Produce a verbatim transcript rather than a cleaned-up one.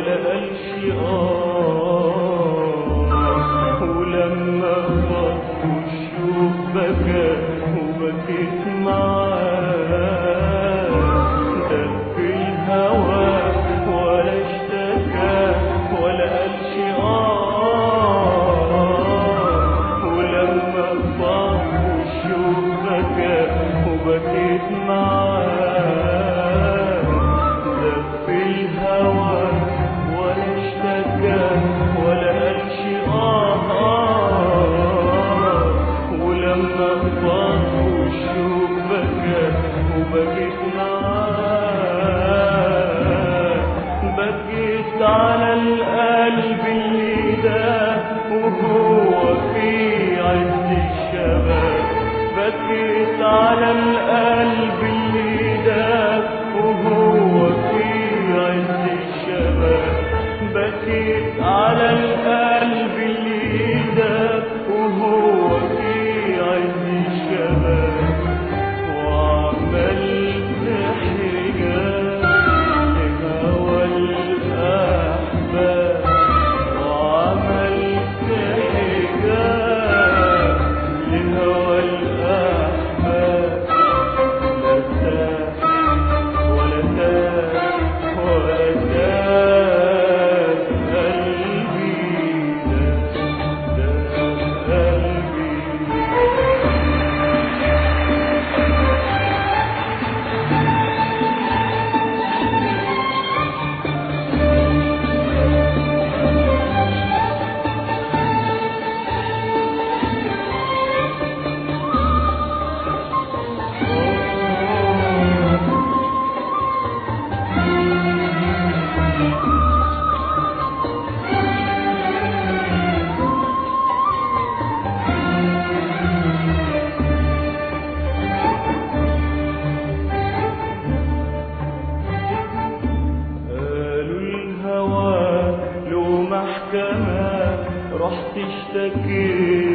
ولا قالش آه، ولما فاض الشوق بكى وبكيت معاه، دب الهوى ولا اشتكى ولا قالش آه، ولما فاض الشوق بكى وبكيت معاه، دب الهوى ولا اشتكى ولا قالش آه، ولما فاض الشوق بكى وبكيت معاه، بكيت على القلب اللي داه وهو في عز الشباب، بكيت على القلب اللي داه وهو في عز الشباب، بكيت على القلب اللي داه وهو في عز الشباب، وعملت حجاب لهوى الأحباب، وعملت حجاب لهوى الأحباب، لا ارتاح ولا تاه ولا تاه قلبي، ده ده قلبي. قالوا الهوى له محكمة، رحت اشتكيت